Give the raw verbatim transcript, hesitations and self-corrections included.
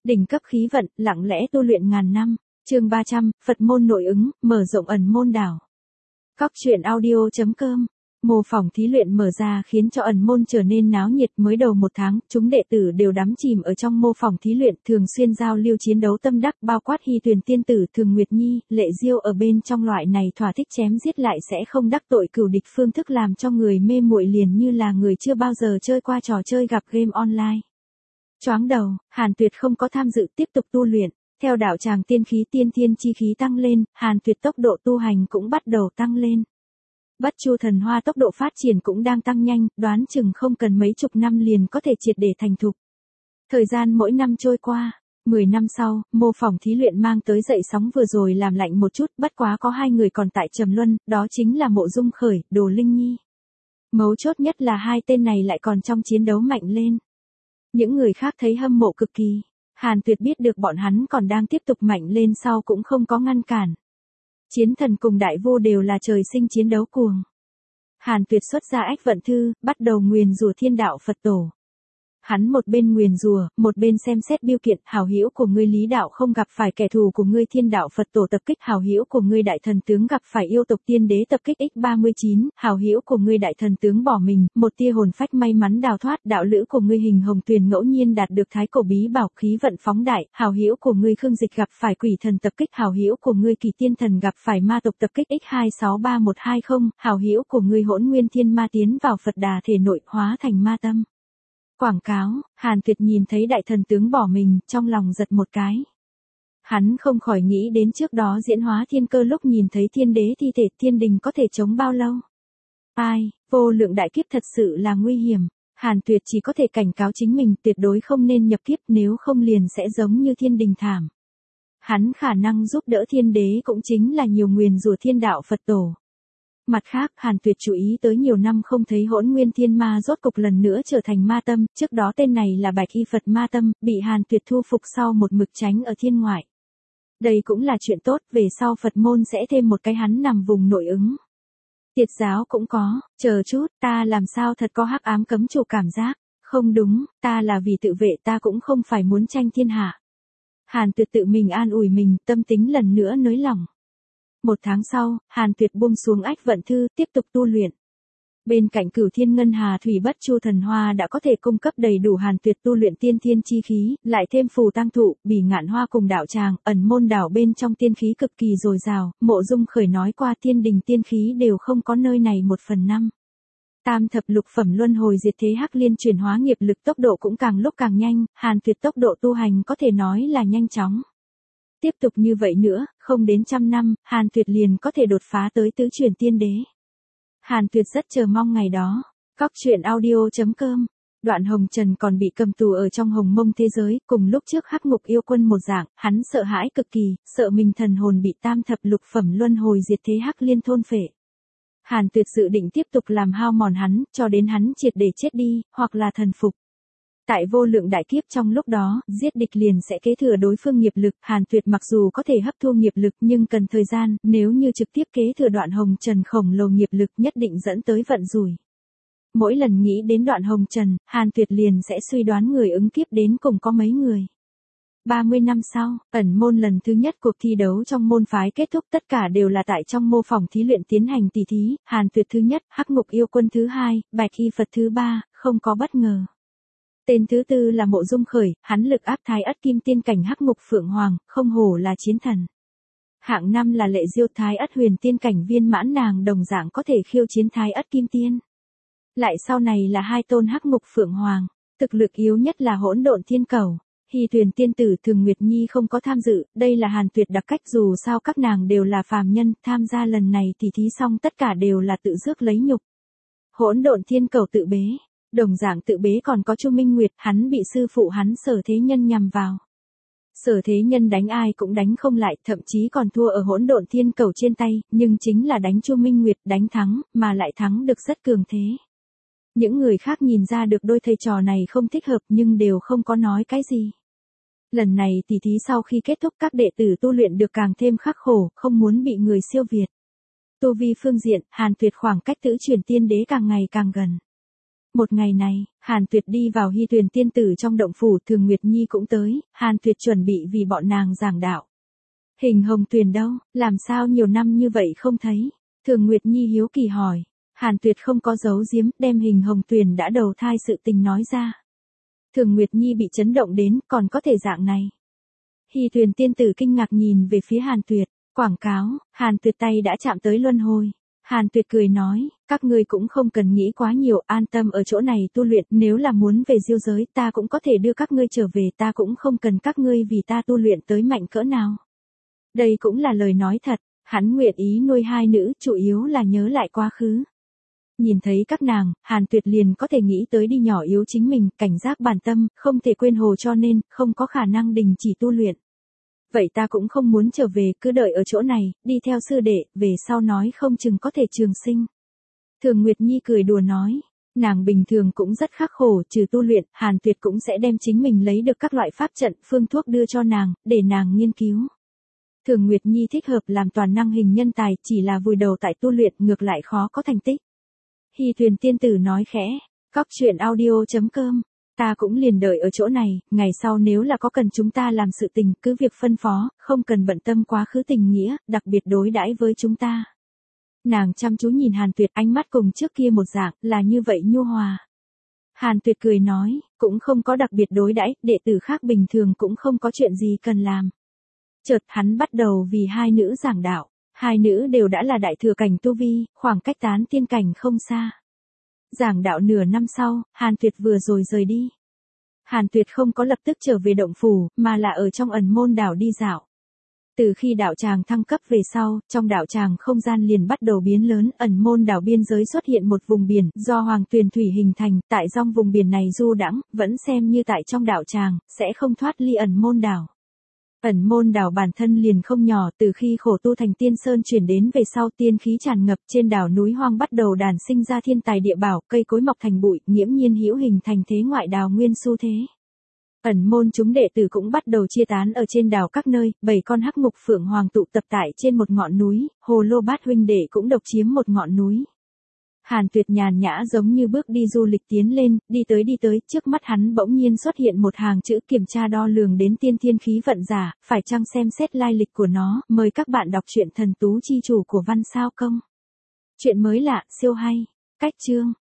Đỉnh cấp khí vận, lặng lẽ tu luyện ngàn năm. Chương ba trăm, Phật môn nội ứng, mở rộng ẩn môn đảo. Cóc truyện audio chấm com. Mô phỏng thí luyện mở ra khiến cho ẩn môn trở nên náo nhiệt. Mới đầu một tháng, chúng đệ tử đều đắm chìm ở trong mô phỏng thí luyện, thường xuyên giao lưu chiến đấu tâm đắc, bao quát Hy Tuyền tiên tử, Thường Nguyệt Nhi, Lệ Diêu ở bên trong loại này thỏa thích chém giết lại sẽ không đắc tội cửu địch phương thức làm cho người mê muội liền như là người chưa bao giờ chơi qua trò chơi gặp game online. Choáng đầu, Hàn Tuyệt không có tham dự, tiếp tục tu luyện. Theo đạo tràng tiên khí tiên thiên chi khí tăng lên, Hàn Tuyệt tốc độ tu hành cũng bắt đầu tăng lên. Bất Chu thần hoa tốc độ phát triển cũng đang tăng nhanh, đoán chừng không cần mấy chục năm liền có thể triệt để thành thục. Thời gian mỗi năm trôi qua, mười năm sau, mô phỏng thí luyện mang tới dậy sóng vừa rồi làm lạnh một chút, bất quá có hai người còn tại trầm luân, đó chính là Mộ Dung Khởi, Đồ Linh Nhi. Mấu chốt nhất là hai tên này lại còn trong chiến đấu mạnh lên. Những người khác thấy hâm mộ cực kỳ. Hàn Tuyệt biết được bọn hắn còn đang tiếp tục mạnh lên sau cũng không có ngăn cản. Chiến thần cùng đại vô đều là trời sinh chiến đấu cuồng. Hàn Tuyệt xuất ra ách vận thư, bắt đầu nguyền rủa thiên đạo Phật tổ. Hắn một bên nguyền rủa, một bên xem xét biêu kiện, hảo hữu của ngươi Lý đạo không gặp phải kẻ thù của ngươi thiên đạo Phật tổ tập kích, hảo hữu của ngươi đại thần tướng gặp phải yêu tộc tiên đế tập kích x ba mươi chín, hảo hữu của ngươi đại thần tướng bỏ mình, một tia hồn phách may mắn đào thoát, đạo lữ của ngươi Hình Hồng Tuyền ngẫu nhiên đạt được thái cổ bí bảo khí vận phóng đại, hảo hữu của ngươi Khương Dịch gặp phải quỷ thần tập kích, hảo hữu của ngươi Kỳ Tiên thần gặp phải ma tộc tập kích x hai sáu ba một hai không, hảo hữu của ngươi Hỗn Nguyên Thiên Ma tiến vào Phật Đà thể nội hóa thành ma tâm. Quảng cáo, Hàn Tuyệt nhìn thấy đại thần tướng bỏ mình, trong lòng giật một cái. Hắn không khỏi nghĩ đến trước đó diễn hóa thiên cơ lúc nhìn thấy thiên đế thi thể, thiên đình có thể chống bao lâu. Ai, vô lượng đại kiếp thật sự là nguy hiểm. Hàn Tuyệt chỉ có thể cảnh cáo chính mình tuyệt đối không nên nhập kiếp, nếu không liền sẽ giống như thiên đình thảm. Hắn khả năng giúp đỡ thiên đế cũng chính là nhiều nguyền rủa thiên đạo Phật tổ. Mặt khác, Hàn Tuyệt chú ý tới nhiều năm không thấy Hỗn Nguyên Thiên Ma rốt cục lần nữa trở thành ma tâm, trước đó tên này là Bạch Y Phật ma tâm, bị Hàn Tuyệt thu phục sau một mực tránh ở thiên ngoại. Đây cũng là chuyện tốt, về sau Phật môn sẽ thêm một cái hắn nằm vùng nội ứng. Tiệt giáo cũng có, chờ chút, ta làm sao thật có hắc ám cấm chủ cảm giác, không đúng, ta là vì tự vệ, ta cũng không phải muốn tranh thiên hạ. Hàn Tuyệt tự mình an ủi mình, tâm tính lần nữa nới lỏng. Một tháng sau, Hàn Tuyệt buông xuống ách vận thư, tiếp tục tu luyện. Bên cạnh Cửu Thiên Ngân Hà Thủy Bất Chu thần hoa đã có thể cung cấp đầy đủ Hàn Tuyệt tu luyện tiên thiên chi khí, lại thêm phù tăng thụ, bỉ ngạn hoa cùng đạo tràng, ẩn môn đảo bên trong tiên khí cực kỳ dồi dào. Mộ Dung Khởi nói qua thiên đình tiên khí đều không có nơi này một phần năm. Tam thập lục phẩm luân hồi diệt thế hắc liên chuyển hóa nghiệp lực tốc độ cũng càng lúc càng nhanh, Hàn Tuyệt tốc độ tu hành có thể nói là nhanh chóng. Tiếp tục như vậy nữa, không đến trăm năm, Hàn Tuyệt liền có thể đột phá tới tứ chuyển tiên đế. Hàn Tuyệt rất chờ mong ngày đó. Cóc truyện audio chấm com. Đoạn Hồng Trần còn bị cầm tù ở trong hồng mông thế giới, cùng lúc trước hắc ngục yêu quân một dạng, hắn sợ hãi cực kỳ, sợ mình thần hồn bị tam thập lục phẩm luân hồi diệt thế hắc liên thôn phệ. Hàn Tuyệt dự định tiếp tục làm hao mòn hắn, cho đến hắn triệt để chết đi, hoặc là thần phục. Tại vô lượng đại kiếp trong lúc đó, giết địch liền sẽ kế thừa đối phương nghiệp lực, Hàn Tuyệt mặc dù có thể hấp thu nghiệp lực nhưng cần thời gian, nếu như trực tiếp kế thừa Đoạn Hồng Trần khổng lồ nghiệp lực nhất định dẫn tới vận rủi. Mỗi lần nghĩ đến Đoạn Hồng Trần, Hàn Tuyệt liền sẽ suy đoán người ứng kiếp đến cùng có mấy người. ba mươi năm sau, ẩn môn lần thứ nhất cuộc thi đấu trong môn phái kết thúc, tất cả đều là tại trong mô phỏng thí luyện tiến hành tỷ thí, Hàn Tuyệt thứ nhất, hắc ngục yêu quân thứ hai, Bạch Y Phật thứ ba, không có bất ngờ. Tên thứ tư là Mộ Dung Khởi, hắn lực áp thái ất kim tiên cảnh hắc ngục phượng hoàng, không hổ là chiến thần. Hạng năm là Lệ Diêu thái ất huyền tiên cảnh viên mãn, nàng đồng dạng có thể khiêu chiến thái ất kim tiên. Lại sau này là hai tôn hắc ngục phượng hoàng, thực lực yếu nhất là hỗn độn thiên cầu. Hy Tuyền tiên tử Thường Nguyệt Nhi không có tham dự, đây là Hàn Tuyệt đặc cách, dù sao các nàng đều là phàm nhân, tham gia lần này tỷ thí xong tất cả đều là tự rước lấy nhục. Hỗn độn thiên cầu tự bế. Đồng dạng tự bế còn có Chu Minh Nguyệt, hắn bị sư phụ hắn Sở Thế Nhân nhằm vào. Sở Thế Nhân đánh ai cũng đánh không lại, thậm chí còn thua ở hỗn độn thiên cầu trên tay, nhưng chính là đánh Chu Minh Nguyệt đánh thắng, mà lại thắng được rất cường thế. Những người khác nhìn ra được đôi thầy trò này không thích hợp nhưng đều không có nói cái gì. Lần này tỷ thí sau khi kết thúc các đệ tử tu luyện được càng thêm khắc khổ, không muốn bị người siêu việt. Tu vi phương diện, Hàn Tuyệt khoảng cách tứ chuyển tiên đế càng ngày càng gần. Một ngày này, Hàn Tuyệt đi vào Hy Tuyền tiên tử trong động phủ, Thường Nguyệt Nhi cũng tới, Hàn Tuyệt chuẩn bị vì bọn nàng giảng đạo. Hình Hồng Tuyền đâu, làm sao nhiều năm như vậy không thấy? Thường Nguyệt Nhi hiếu kỳ hỏi. Hàn Tuyệt không có giấu giếm, đem Hình Hồng Tuyền đã đầu thai sự tình nói ra. Thường Nguyệt Nhi bị chấn động đến, còn có thể dạng này. Hy Tuyền tiên tử kinh ngạc nhìn về phía Hàn Tuyệt, quảng cáo, Hàn Tuyệt tay đã chạm tới luân hồi. Hàn Tuyệt cười nói, các ngươi cũng không cần nghĩ quá nhiều, an tâm ở chỗ này tu luyện, nếu là muốn về diêu giới ta cũng có thể đưa các ngươi trở về, ta cũng không cần các ngươi vì ta tu luyện tới mạnh cỡ nào. Đây cũng là lời nói thật, hắn nguyện ý nuôi hai nữ, chủ yếu là nhớ lại quá khứ. Nhìn thấy các nàng, Hàn Tuyệt liền có thể nghĩ tới đi nhỏ yếu chính mình, cảnh giác bản tâm, không thể quên hồ cho nên, không có khả năng đình chỉ tu luyện. Vậy ta cũng không muốn trở về, cứ đợi ở chỗ này, đi theo sư đệ, về sau nói không chừng có thể trường sinh. Thường Nguyệt Nhi cười đùa nói, nàng bình thường cũng rất khắc khổ, trừ tu luyện, Hàn Tuyệt cũng sẽ đem chính mình lấy được các loại pháp trận, phương thuốc đưa cho nàng, để nàng nghiên cứu. Thường Nguyệt Nhi thích hợp làm toàn năng hình nhân tài, chỉ là vùi đầu tại tu luyện, ngược lại khó có thành tích. Hy Tuyền tiên tử nói khẽ, cóc truyện audio chấm com, ta cũng liền đợi ở chỗ này, ngày sau nếu là có cần chúng ta làm sự tình, cứ việc phân phó, không cần bận tâm quá khứ tình nghĩa, đặc biệt đối đãi với chúng ta. Nàng chăm chú nhìn Hàn Tuyệt, ánh mắt cùng trước kia một dạng, là như vậy nhu hòa. Hàn Tuyệt cười nói, cũng không có đặc biệt đối đãi, đệ tử khác bình thường cũng không có chuyện gì cần làm. Chợt hắn bắt đầu vì hai nữ giảng đạo. Hai nữ đều đã là đại thừa cảnh tu vi, khoảng cách tán tiên cảnh không xa. Giảng đạo nửa năm sau, Hàn Tuyệt vừa rồi rời đi. Hàn Tuyệt không có lập tức trở về động phủ, mà là ở trong ẩn môn đảo đi dạo. Từ khi đạo tràng thăng cấp về sau, trong đạo tràng không gian liền bắt đầu biến lớn, ẩn môn đảo biên giới xuất hiện một vùng biển, do Hoàng Tuyền Thủy hình thành, tại dòng vùng biển này du đãng, vẫn xem như tại trong đạo tràng, sẽ không thoát ly ẩn môn đảo. Ẩn môn đảo bản thân liền không nhỏ, từ khi khổ tu thành tiên sơn chuyển đến về sau tiên khí tràn ngập, trên đảo núi hoang bắt đầu đàn sinh ra thiên tài địa bảo, cây cối mọc thành bụi, nghiễm nhiên hữu hình thành thế ngoại đào nguyên xu thế. Ẩn môn chúng đệ tử cũng bắt đầu chia tán ở trên đảo các nơi, bảy con hắc mục phượng hoàng tụ tập tại trên một ngọn núi, Hồ Lô Bát huynh đệ cũng độc chiếm một ngọn núi. Hàn Tuyệt nhàn nhã giống như bước đi du lịch tiến lên, đi tới đi tới, trước mắt hắn bỗng nhiên xuất hiện một hàng chữ kiểm tra đo lường đến tiên thiên khí vận giả, phải chăng xem xét lai lịch của nó, mời các bạn đọc truyện Thần Tú Chi Chủ của Văn Sao Công. Chuyện mới lạ, siêu hay, cách chương.